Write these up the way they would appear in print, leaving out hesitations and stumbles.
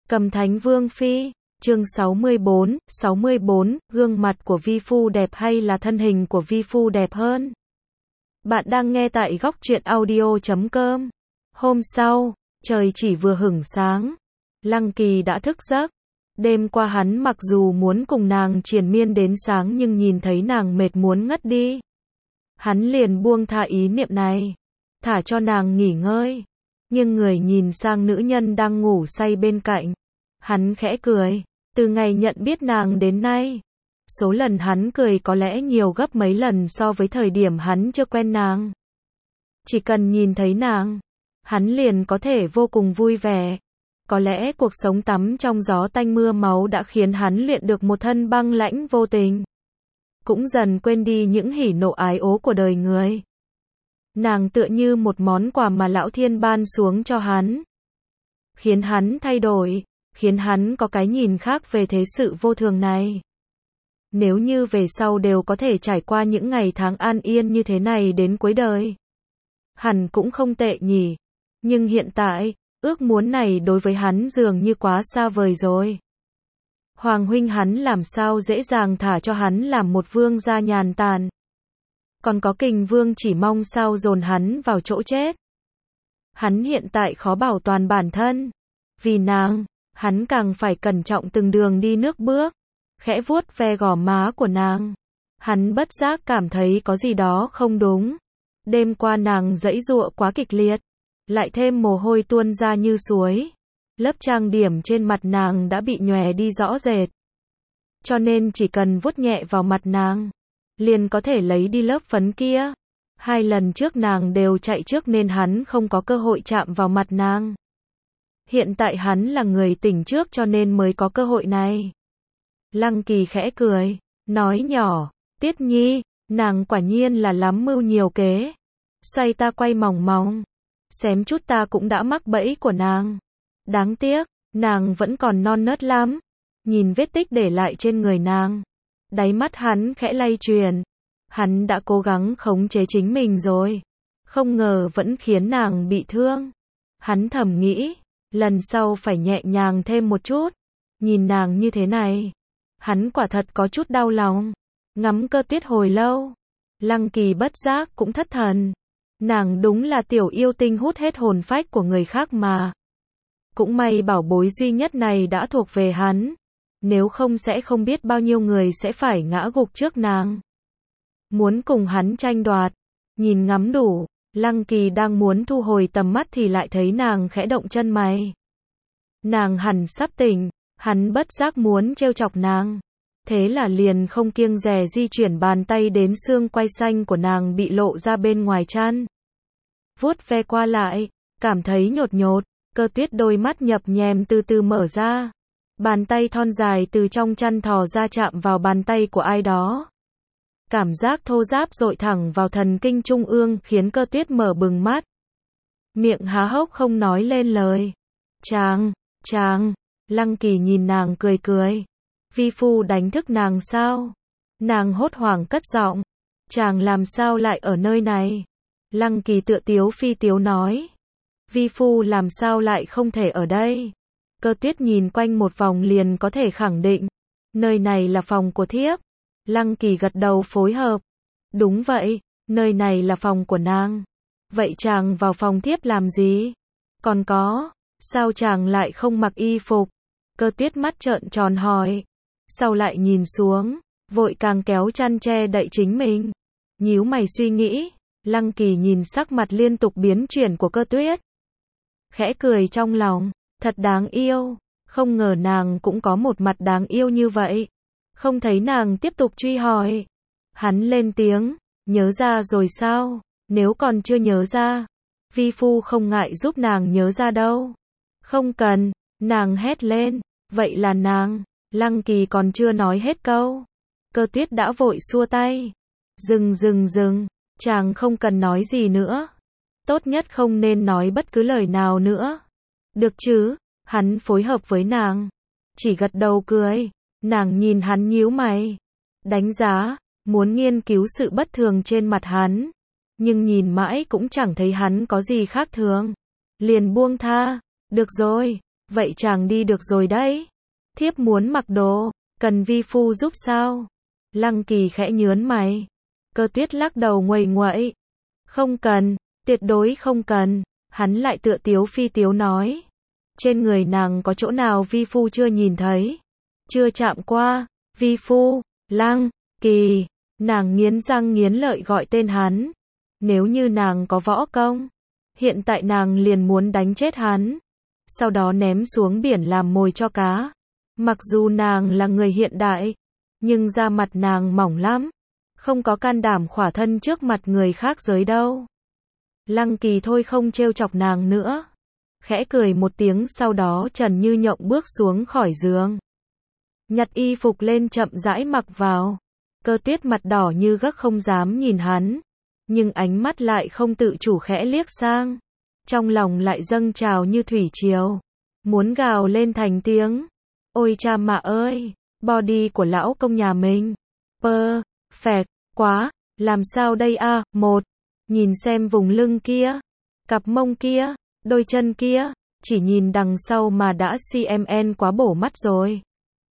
Cầm Thánh Vương Phi, chương 64, gương mặt của vi phu đẹp hay là thân hình của vi phu đẹp hơn? Bạn đang nghe tại góc truyện audio.com. Hôm sau, trời chỉ vừa hửng sáng, Lăng Kỳ đã thức giấc. Đêm qua hắn mặc dù muốn cùng nàng triền miên đến sáng nhưng nhìn thấy nàng mệt muốn ngất đi. Hắn liền buông tha ý niệm này, thả cho nàng nghỉ ngơi. Nhưng người nhìn sang nữ nhân đang ngủ say bên cạnh. Hắn khẽ cười, từ ngày nhận biết nàng đến nay. Số lần hắn cười có lẽ nhiều gấp mấy lần so với thời điểm hắn chưa quen nàng. Chỉ cần nhìn thấy nàng, hắn liền có thể vô cùng vui vẻ. Có lẽ cuộc sống tắm trong gió tanh mưa máu đã khiến hắn luyện được một thân băng lãnh vô tình. Cũng dần quên đi những hỉ nộ ái ố của đời người. Nàng tựa như một món quà mà lão thiên ban xuống cho hắn. Khiến hắn thay đổi, khiến hắn có cái nhìn khác về thế sự vô thường này. Nếu như về sau đều có thể trải qua những ngày tháng an yên như thế này đến cuối đời, hẳn cũng không tệ nhỉ. Nhưng hiện tại, ước muốn này đối với hắn dường như quá xa vời rồi. Hoàng huynh hắn làm sao dễ dàng thả cho hắn làm một vương gia nhàn tản. Còn có Kình Vương chỉ mong sao dồn hắn vào chỗ chết. Hắn hiện tại khó bảo toàn bản thân. Vì nàng, hắn càng phải cẩn trọng từng đường đi nước bước. Khẽ vuốt ve gò má của nàng. Hắn bất giác cảm thấy có gì đó không đúng. Đêm qua nàng giãy giụa quá kịch liệt. Lại thêm mồ hôi tuôn ra như suối. Lớp trang điểm trên mặt nàng đã bị nhòe đi rõ rệt. Cho nên chỉ cần vuốt nhẹ vào mặt nàng, liền có thể lấy đi lớp phấn kia. 2 lần trước nàng đều chạy trước nên hắn không có cơ hội chạm vào mặt nàng. Hiện tại hắn là người tỉnh trước cho nên mới có cơ hội này. Lăng Kỳ khẽ cười, nói nhỏ, Tiết Nhi, nàng quả nhiên là lắm mưu nhiều kế. Xoay ta quay mòng mòng, xém chút ta cũng đã mắc bẫy của nàng. Đáng tiếc, nàng vẫn còn non nớt lắm. Nhìn vết tích để lại trên người nàng, đáy mắt hắn khẽ lay chuyển. Hắn đã cố gắng khống chế chính mình rồi, không ngờ vẫn khiến nàng bị thương. Hắn thầm nghĩ, lần sau phải nhẹ nhàng thêm một chút. Nhìn nàng như thế này, hắn quả thật có chút đau lòng. Ngắm Cơ Tuyết hồi lâu, Lăng Kỳ bất giác cũng thất thần. Nàng đúng là tiểu yêu tinh hút hết hồn phách của người khác mà. Cũng may bảo bối duy nhất này đã thuộc về hắn. Nếu không sẽ không biết bao nhiêu người sẽ phải ngã gục trước nàng. Muốn cùng hắn tranh đoạt. Nhìn ngắm đủ, Lăng Kỳ đang muốn thu hồi tầm mắt thì lại thấy nàng khẽ động chân mày. Nàng hẳn sắp tỉnh, hắn bất giác muốn trêu chọc nàng. Thế là liền không kiêng dè di chuyển bàn tay đến xương quai xanh của nàng bị lộ ra bên ngoài chăn. Vuốt ve qua lại, cảm thấy nhột nhột. Cơ Tuyết đôi mắt nhập nhèm từ từ mở ra. Bàn tay thon dài từ trong chăn thò ra chạm vào bàn tay của ai đó. Cảm giác thô ráp dội thẳng vào thần kinh trung ương khiến Cơ Tuyết mở bừng mắt. Miệng há hốc không nói lên lời. Chàng, Lăng Kỳ nhìn nàng cười cười. Vi phu đánh thức nàng sao? Nàng hốt hoảng cất giọng. Chàng làm sao lại ở nơi này? Lăng Kỳ tựa tiếu phi tiếu nói. Vi phu làm sao lại không thể ở đây? Cơ Tuyết nhìn quanh một vòng liền có thể khẳng định. Nơi này là phòng của thiếp. Lăng Kỳ gật đầu phối hợp. Đúng vậy, nơi này là phòng của nàng. Vậy chàng vào phòng thiếp làm gì? Còn có, sao chàng lại không mặc y phục? Cơ Tuyết mắt trợn tròn hỏi. Sau lại nhìn xuống, vội càng kéo chăn che đậy chính mình. Nhíu mày suy nghĩ, Lăng Kỳ nhìn sắc mặt liên tục biến chuyển của Cơ Tuyết. Khẽ cười trong lòng, thật đáng yêu, không ngờ nàng cũng có một mặt đáng yêu như vậy. Không thấy nàng tiếp tục truy hỏi. Hắn lên tiếng, nhớ ra rồi sao? Nếu còn chưa nhớ ra, vi phu không ngại giúp nàng nhớ ra đâu. Không cần, nàng hét lên, vậy là nàng. Lăng Kỳ còn chưa nói hết câu. Cơ Tuyết đã vội xua tay. Dừng, chàng không cần nói gì nữa. Tốt nhất không nên nói bất cứ lời nào nữa. Được chứ? Hắn phối hợp với nàng. Chỉ gật đầu cười. Nàng nhìn hắn nhíu mày. Đánh giá, muốn nghiên cứu sự bất thường trên mặt hắn. Nhưng nhìn mãi cũng chẳng thấy hắn có gì khác thường. Liền buông tha. Được rồi, Vậy chàng đi được rồi đấy. Thiếp muốn mặc đồ, cần vi phu giúp sao? Lăng Kỳ khẽ nhớn mày. Cơ Tuyết lắc đầu nguầy nguậy. Không cần, tuyệt đối không cần. Hắn lại tựa tiếu phi tiếu nói. Trên người nàng có chỗ nào vi phu chưa nhìn thấy, chưa chạm qua. Vi phu, Lăng Kỳ. Nàng nghiến răng nghiến lợi gọi tên hắn. Nếu như nàng có võ công, hiện tại nàng liền muốn đánh chết hắn, sau đó ném xuống biển làm mồi cho cá. Mặc dù nàng là người hiện đại, nhưng da mặt nàng mỏng lắm, không có can đảm khỏa thân trước mặt người khác giới đâu. Lăng Kỳ thôi không trêu chọc nàng nữa, khẽ cười một tiếng, sau đó Trần Như Nhộng bước xuống khỏi giường, nhặt y phục lên chậm rãi mặc vào. Cơ Tuyết mặt đỏ như gấc không dám nhìn hắn, nhưng ánh mắt lại không tự chủ khẽ liếc sang, trong lòng lại dâng trào như thủy triều, muốn gào lên thành tiếng. Ôi cha mạ ơi, body của lão công nhà mình, perfect quá, làm sao đây a? Một, nhìn xem vùng lưng kia, cặp mông kia, đôi chân kia, chỉ nhìn đằng sau mà đã CMN quá bổ mắt rồi.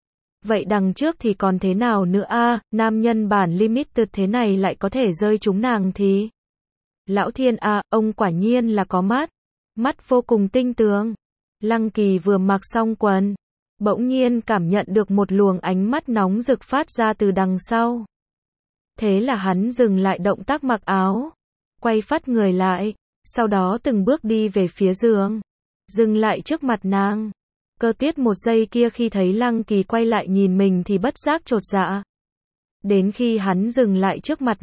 Vậy đằng trước thì còn thế nào nữa a? Nam nhân bản limited thế này lại có thể rơi trúng nàng thì. Lão thiên a, ông quả nhiên là có mắt vô cùng tinh tường. Lăng Kỳ vừa mặc xong quần, bỗng nhiên cảm nhận được một luồng ánh mắt nóng rực phát ra từ đằng sau. Thế là hắn dừng lại động tác mặc áo, quay phắt người lại, sau đó từng bước đi về phía giường, dừng lại trước mặt nàng. Cơ Tuyết một giây kia khi thấy Lăng Kỳ quay lại nhìn mình thì bất giác chột dạ. Đến khi hắn dừng lại trước mặt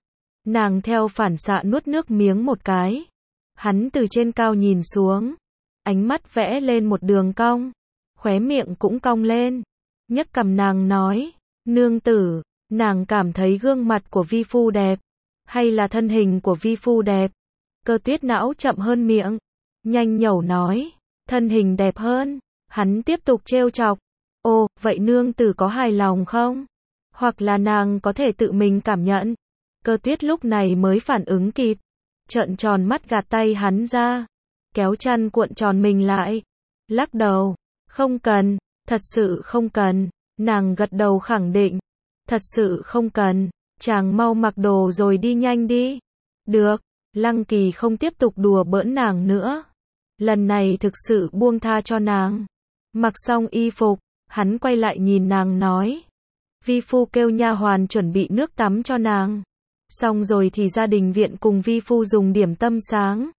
nàng theo phản xạ nuốt nước miếng một cái. Hắn từ trên cao nhìn xuống, ánh mắt vẽ lên một đường cong, khóe miệng cũng cong lên, nhấc cằm nàng nói, nương tử, nàng cảm thấy gương mặt của vi phu đẹp, hay là thân hình của vi phu đẹp? Cơ Tuyết não chậm hơn miệng, nhanh nhẩu nói, thân hình đẹp hơn. Hắn tiếp tục trêu chọc, ồ, vậy nương tử có hài lòng không? Hoặc là nàng có thể tự mình cảm nhận. Cơ Tuyết lúc này mới phản ứng kịp, trợn tròn mắt gạt tay hắn ra, kéo chăn cuộn tròn mình lại, lắc đầu, không cần, thật sự không cần. Nàng gật đầu khẳng định, thật sự không cần, chàng mau mặc đồ rồi đi nhanh đi. Được, Lăng Kỳ không tiếp tục đùa bỡn nàng nữa, lần này thực sự buông tha cho nàng. Mặc xong y phục, hắn quay lại nhìn nàng nói, vi phu kêu nha hoàn chuẩn bị nước tắm cho nàng, xong rồi thì gia đình viện cùng vi phu dùng điểm tâm sáng.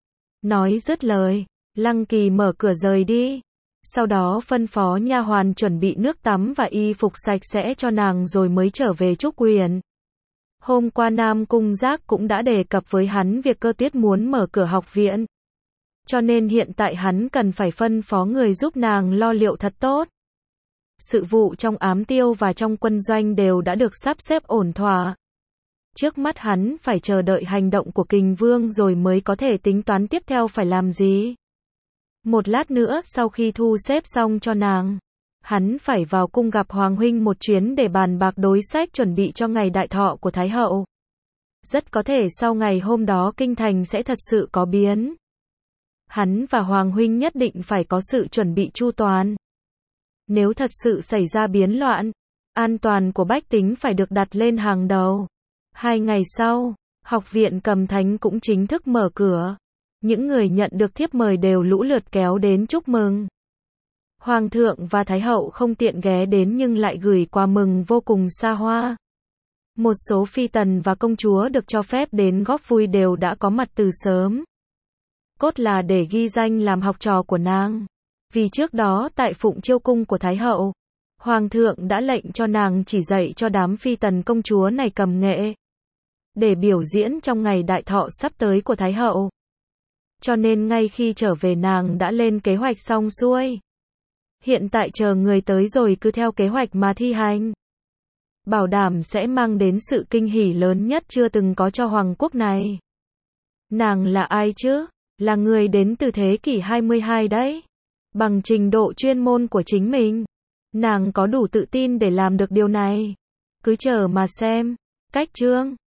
Nói dứt lời, Lăng Kỳ mở cửa rời đi, sau đó phân phó nha hoàn chuẩn bị nước tắm và y phục sạch sẽ cho nàng rồi mới trở về Trúc Quyền. Hôm qua Nam Cung Giác cũng đã đề cập với hắn việc Cơ Tuyết muốn mở cửa học viện, cho nên hiện tại hắn cần phải phân phó người giúp nàng lo liệu thật tốt. Sự vụ trong ám tiêu và trong quân doanh đều đã được sắp xếp ổn thỏa. Trước mắt hắn phải chờ đợi hành động của Kình Vương rồi mới có thể tính toán tiếp theo phải làm gì. Một lát nữa sau khi thu xếp xong cho nàng, hắn phải vào cung gặp Hoàng huynh một chuyến để bàn bạc đối sách chuẩn bị cho ngày đại thọ của Thái hậu. Rất có thể sau ngày hôm đó kinh thành sẽ thật sự có biến. Hắn và Hoàng huynh nhất định phải có sự chuẩn bị chu toàn. Nếu thật sự xảy ra biến loạn, an toàn của bách tính phải được đặt lên hàng đầu. 2 ngày sau, học viện Cầm Thánh cũng chính thức mở cửa. Những người nhận được thiếp mời đều lũ lượt kéo đến chúc mừng. Hoàng thượng và Thái hậu không tiện ghé đến nhưng lại gửi quà mừng vô cùng xa hoa. Một số phi tần và công chúa được cho phép đến góp vui đều đã có mặt từ sớm. Cốt là để ghi danh làm học trò của nàng. Vì trước đó tại Phụng Chiêu cung của Thái hậu, Hoàng thượng đã lệnh cho nàng chỉ dạy cho đám phi tần công chúa này cầm nghệ, để biểu diễn trong ngày đại thọ sắp tới của Thái hậu. Cho nên ngay khi trở về nàng đã lên kế hoạch xong xuôi. Hiện tại chờ người tới rồi cứ theo kế hoạch mà thi hành. Bảo đảm sẽ mang đến sự kinh hỉ lớn nhất chưa từng có cho hoàng quốc này. Nàng là ai chứ? Là người đến từ thế kỷ 22 đấy. Bằng trình độ chuyên môn của chính mình, nàng có đủ tự tin để làm được điều này. Cứ chờ mà xem. Cách chương